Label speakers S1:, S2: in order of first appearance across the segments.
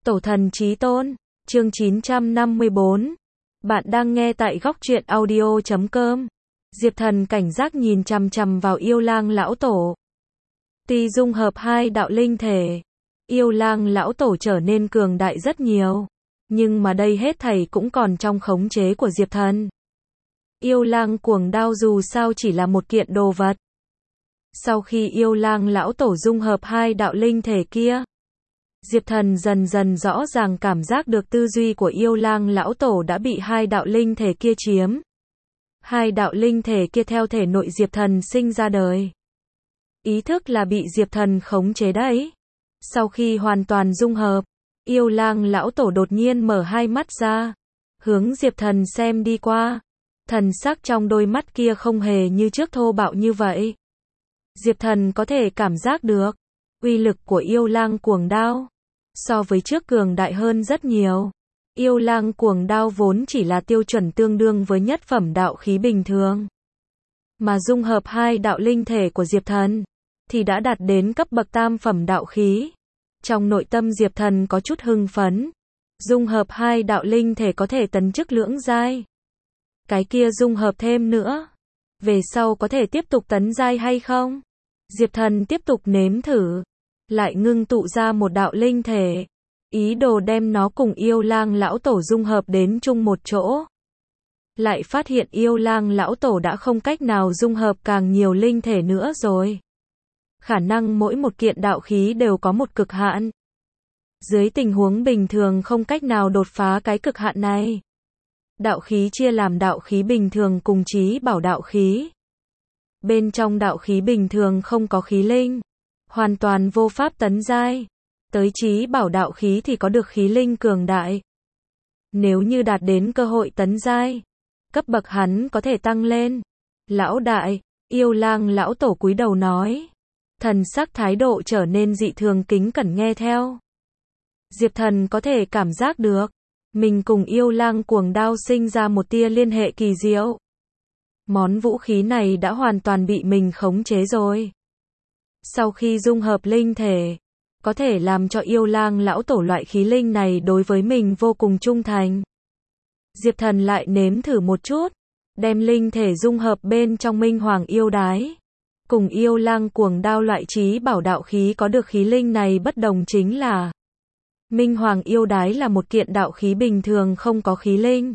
S1: Tổ thần chí tôn, chương 954. Bạn đang nghe tại góc truyện audio.com. Diệp Thần cảnh giác nhìn chằm chằm vào Yêu Lang lão tổ. Tuy dung hợp hai đạo linh thể, Yêu Lang lão tổ trở nên cường đại rất nhiều, nhưng mà đây hết thảy cũng còn trong khống chế của Diệp Thần. Yêu Lang cuồng đao dù sao chỉ là một kiện đồ vật. Sau khi Yêu Lang lão tổ dung hợp hai đạo linh thể kia, Diệp Thần dần dần rõ ràng cảm giác được tư duy của Yêu Lang lão tổ đã bị hai đạo linh thể kia chiếm. Hai đạo linh thể kia theo thể nội Diệp Thần sinh ra đời. Ý thức là bị Diệp Thần khống chế đấy. Sau khi hoàn toàn dung hợp, Yêu Lang lão tổ đột nhiên mở hai mắt ra, hướng Diệp Thần xem đi qua. Thần sắc trong đôi mắt kia không hề như trước thô bạo như vậy. Diệp Thần có thể cảm giác được uy lực của Yêu Lang cuồng đao so với trước cường đại hơn rất nhiều. Yêu Lang cuồng đao vốn chỉ là tiêu chuẩn tương đương với nhất phẩm đạo khí bình thường, mà dung hợp hai đạo linh thể của Diệp Thần thì đã đạt đến cấp bậc tam phẩm đạo khí. Trong nội tâm Diệp Thần có chút hưng phấn. Dung hợp hai đạo linh thể có thể tấn chức lưỡng giai. Cái kia dung hợp thêm nữa, về sau có thể tiếp tục tấn giai hay không? Diệp Thần tiếp tục nếm thử, lại ngưng tụ ra một đạo linh thể, ý đồ đem nó cùng Yêu Lang lão tổ dung hợp đến chung một chỗ. Lại phát hiện Yêu Lang lão tổ đã không cách nào dung hợp càng nhiều linh thể nữa rồi. Khả năng mỗi một kiện đạo khí đều có một cực hạn. Dưới tình huống bình thường không cách nào đột phá cái cực hạn này. Đạo khí chia làm đạo khí bình thường cùng chí bảo đạo khí. Bên trong đạo khí bình thường không có khí linh, hoàn toàn vô pháp tấn giai. Tới chí bảo đạo khí thì có được khí linh cường đại. Nếu như đạt đến cơ hội tấn giai, cấp bậc hắn có thể tăng lên. Lão đại, Yêu Lang lão tổ cúi đầu nói. Thần sắc thái độ trở nên dị thường kính cẩn nghe theo. Diệp Thần có thể cảm giác được mình cùng Yêu Lang cuồng đao sinh ra một tia liên hệ kỳ diệu. Món vũ khí này đã hoàn toàn bị mình khống chế rồi. Sau khi dung hợp linh thể, có thể làm cho Yêu Lang lão tổ loại khí linh này đối với mình vô cùng trung thành. Diệp Thần lại nếm thử một chút, đem linh thể dung hợp bên trong Minh Hoàng yêu đái. Cùng Yêu Lang cuồng đao loại chí bảo đạo khí có được khí linh này bất đồng chính là Minh Hoàng yêu đái là một kiện đạo khí bình thường không có khí linh.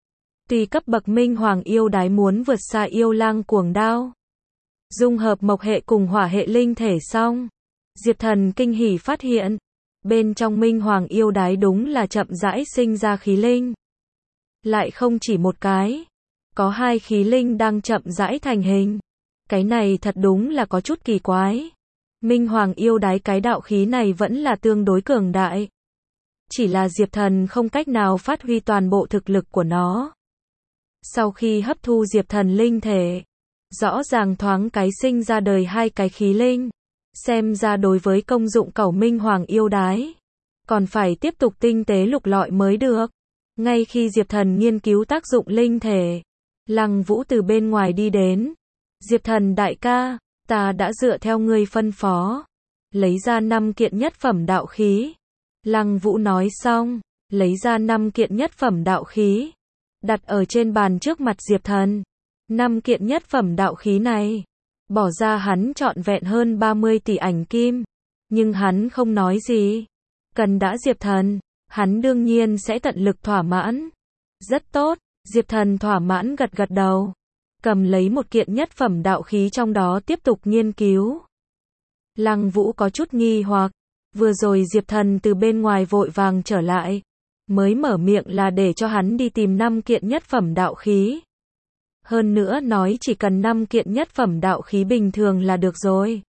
S1: Tuy cấp bậc Minh Hoàng yêu đái muốn vượt xa Yêu Lang cuồng đao, dung hợp mộc hệ cùng hỏa hệ linh thể xong, Diệp Thần kinh hỉ phát hiện, bên trong Minh Hoàng yêu đái đúng là chậm rãi sinh ra khí linh. Lại không chỉ một cái, có hai khí linh đang chậm rãi thành hình. Cái này thật đúng là có chút kỳ quái. Minh Hoàng yêu đái cái đạo khí này vẫn là tương đối cường đại. Chỉ là Diệp Thần không cách nào phát huy toàn bộ thực lực của nó. Sau khi hấp thu Diệp Thần linh thể, rõ ràng thoáng cái sinh ra đời hai cái khí linh. Xem ra đối với công dụng cẩu Minh Hoàng yêu đái, còn phải tiếp tục tinh tế lục lọi mới được. Ngay khi Diệp Thần nghiên cứu tác dụng linh thể, Lăng Vũ từ bên ngoài đi đến. Diệp Thần đại ca, ta đã dựa theo ngươi phân phó, lấy ra 5 kiện nhất phẩm đạo khí. Lăng Vũ nói xong, lấy ra 5 kiện nhất phẩm đạo khí, đặt ở trên bàn trước mặt Diệp Thần. 5 kiện nhất phẩm đạo khí này, bỏ ra hắn trọn vẹn hơn 30 tỷ ảnh kim, nhưng hắn không nói gì. Cần đã Diệp Thần, hắn đương nhiên sẽ tận lực thỏa mãn. Rất tốt, Diệp Thần thỏa mãn gật gật đầu. Cầm lấy một kiện nhất phẩm đạo khí trong đó tiếp tục nghiên cứu. Lăng Vũ có chút nghi hoặc, vừa rồi Diệp Thần từ bên ngoài vội vàng trở lại, mới mở miệng là để cho hắn đi tìm 5 kiện nhất phẩm đạo khí. Hơn nữa nói chỉ cần 5 kiện nhất phẩm đạo khí bình thường là được rồi.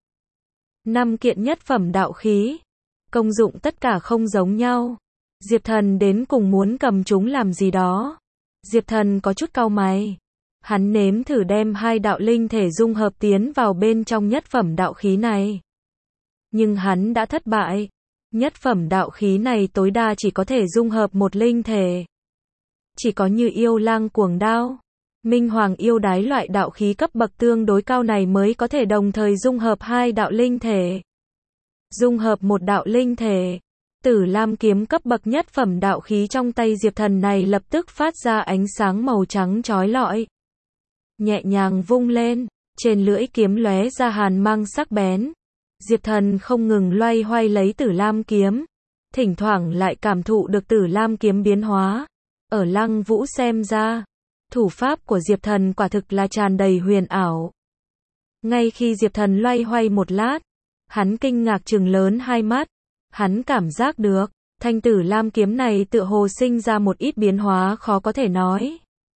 S1: 5 kiện nhất phẩm đạo khí, công dụng tất cả không giống nhau. Diệp Thần đến cùng muốn cầm chúng làm gì đó. Diệp Thần có chút cau mày. Hắn nếm thử đem hai đạo linh thể dung hợp tiến vào bên trong nhất phẩm đạo khí này. Nhưng hắn đã thất bại. Nhất phẩm đạo khí này tối đa chỉ có thể dung hợp một linh thể. Chỉ có như Yêu Lang cuồng đao, Minh Hoàng yêu đái loại đạo khí cấp bậc tương đối cao này mới có thể đồng thời dung hợp hai đạo linh thể. Dung hợp một đạo linh thể, Tử Lam kiếm cấp bậc nhất phẩm đạo khí trong tay Diệp Thần này lập tức phát ra ánh sáng màu trắng chói lọi. Nhẹ nhàng vung lên, trên lưỡi kiếm lóe ra hàn mang sắc bén. Diệp Thần không ngừng loay hoay lấy Tử Lam kiếm, thỉnh thoảng lại cảm thụ được Tử Lam kiếm biến hóa. Ở Lăng Vũ xem ra, thủ pháp của Diệp Thần quả thực là tràn đầy huyền ảo. Ngay khi Diệp Thần loay hoay một lát, hắn kinh ngạc trừng lớn hai mắt. Hắn cảm giác được, thanh Tử Lam kiếm này tựa hồ sinh ra một ít biến hóa khó có thể nói.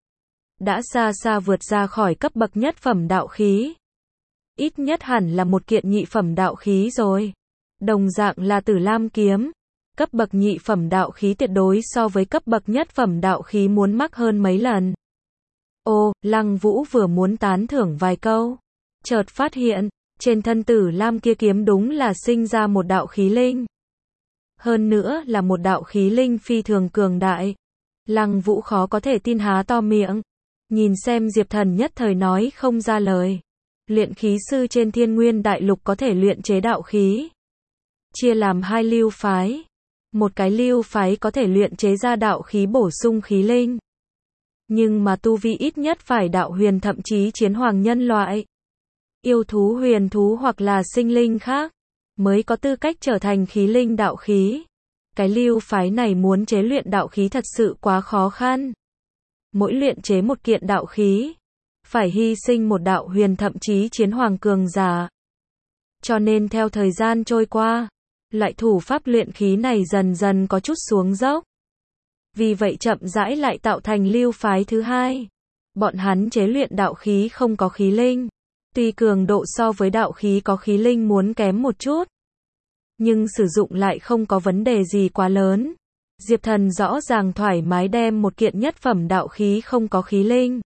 S1: Đã xa xa vượt ra khỏi cấp bậc nhất phẩm đạo khí. Ít nhất hẳn là một kiện nhị phẩm đạo khí rồi. Đồng dạng là Tử Lam kiếm, cấp bậc nhị phẩm đạo khí tuyệt đối so với cấp bậc nhất phẩm đạo khí muốn mắc hơn mấy lần. Ô, Lăng Vũ vừa muốn tán thưởng vài câu, chợt phát hiện, trên thân Tử Lam kia kiếm đúng là sinh ra một đạo khí linh. Hơn nữa là một đạo khí linh phi thường cường đại. Lăng Vũ khó có thể tin há to miệng. Nhìn xem Diệp Thần nhất thời nói không ra lời. Luyện khí sư trên Thiên Nguyên Đại Lục có thể luyện chế đạo khí. Chia làm hai lưu phái. Một cái lưu phái có thể luyện chế ra đạo khí bổ sung khí linh. Nhưng mà tu vi ít nhất phải đạo huyền thậm chí chiến hoàng nhân loại. Yêu thú huyền thú hoặc là sinh linh khác. Mới có tư cách trở thành khí linh đạo khí. Cái lưu phái này muốn chế luyện đạo khí thật sự quá khó khăn. Mỗi luyện chế một kiện đạo khí, phải hy sinh một đạo huyền thậm chí chiến hoàng cường giả. Cho nên theo thời gian trôi qua, loại thủ pháp luyện khí này dần dần có chút xuống dốc. Vì vậy chậm rãi lại tạo thành lưu phái thứ hai. Bọn hắn chế luyện đạo khí không có khí linh. Tuy cường độ so với đạo khí có khí linh muốn kém một chút, nhưng sử dụng lại không có vấn đề gì quá lớn. Diệp Thần rõ ràng thoải mái đem một kiện nhất phẩm đạo khí không có khí linh,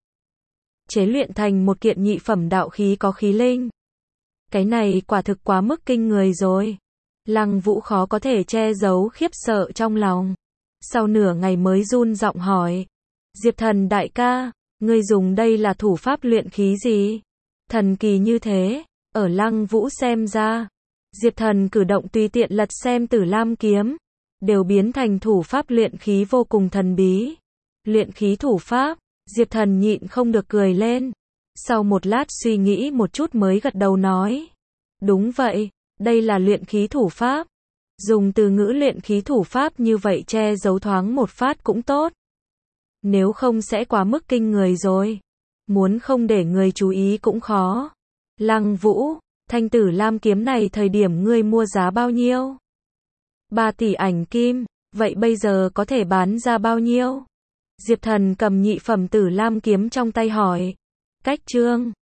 S1: chế luyện thành một kiện nhị phẩm đạo khí có khí linh. Cái này quả thực quá mức kinh người rồi. Lăng Vũ khó có thể che giấu khiếp sợ trong lòng. Sau nửa ngày mới run giọng hỏi. Diệp Thần đại ca, ngươi dùng đây là thủ pháp luyện khí gì? Thần kỳ như thế, ở Lăng Vũ xem ra. Diệp Thần cử động tùy tiện lật xem Tử Lam kiếm, đều biến thành thủ pháp luyện khí vô cùng thần bí. Luyện khí thủ pháp, Diệp Thần nhịn không được cười lên. Sau một lát suy nghĩ một chút mới gật đầu nói. Đúng vậy, đây là luyện khí thủ pháp. Dùng từ ngữ luyện khí thủ pháp như vậy che giấu thoáng một phát cũng tốt. Nếu không sẽ quá mức kinh người rồi. Muốn không để người chú ý cũng khó. Lăng Vũ, thanh Tử Lam kiếm này thời điểm ngươi mua giá bao nhiêu? 3 tỷ ảnh kim, vậy bây giờ có thể bán ra bao nhiêu? Diệp Thần cầm nhị phẩm Tử Lam kiếm trong tay hỏi. Cách chương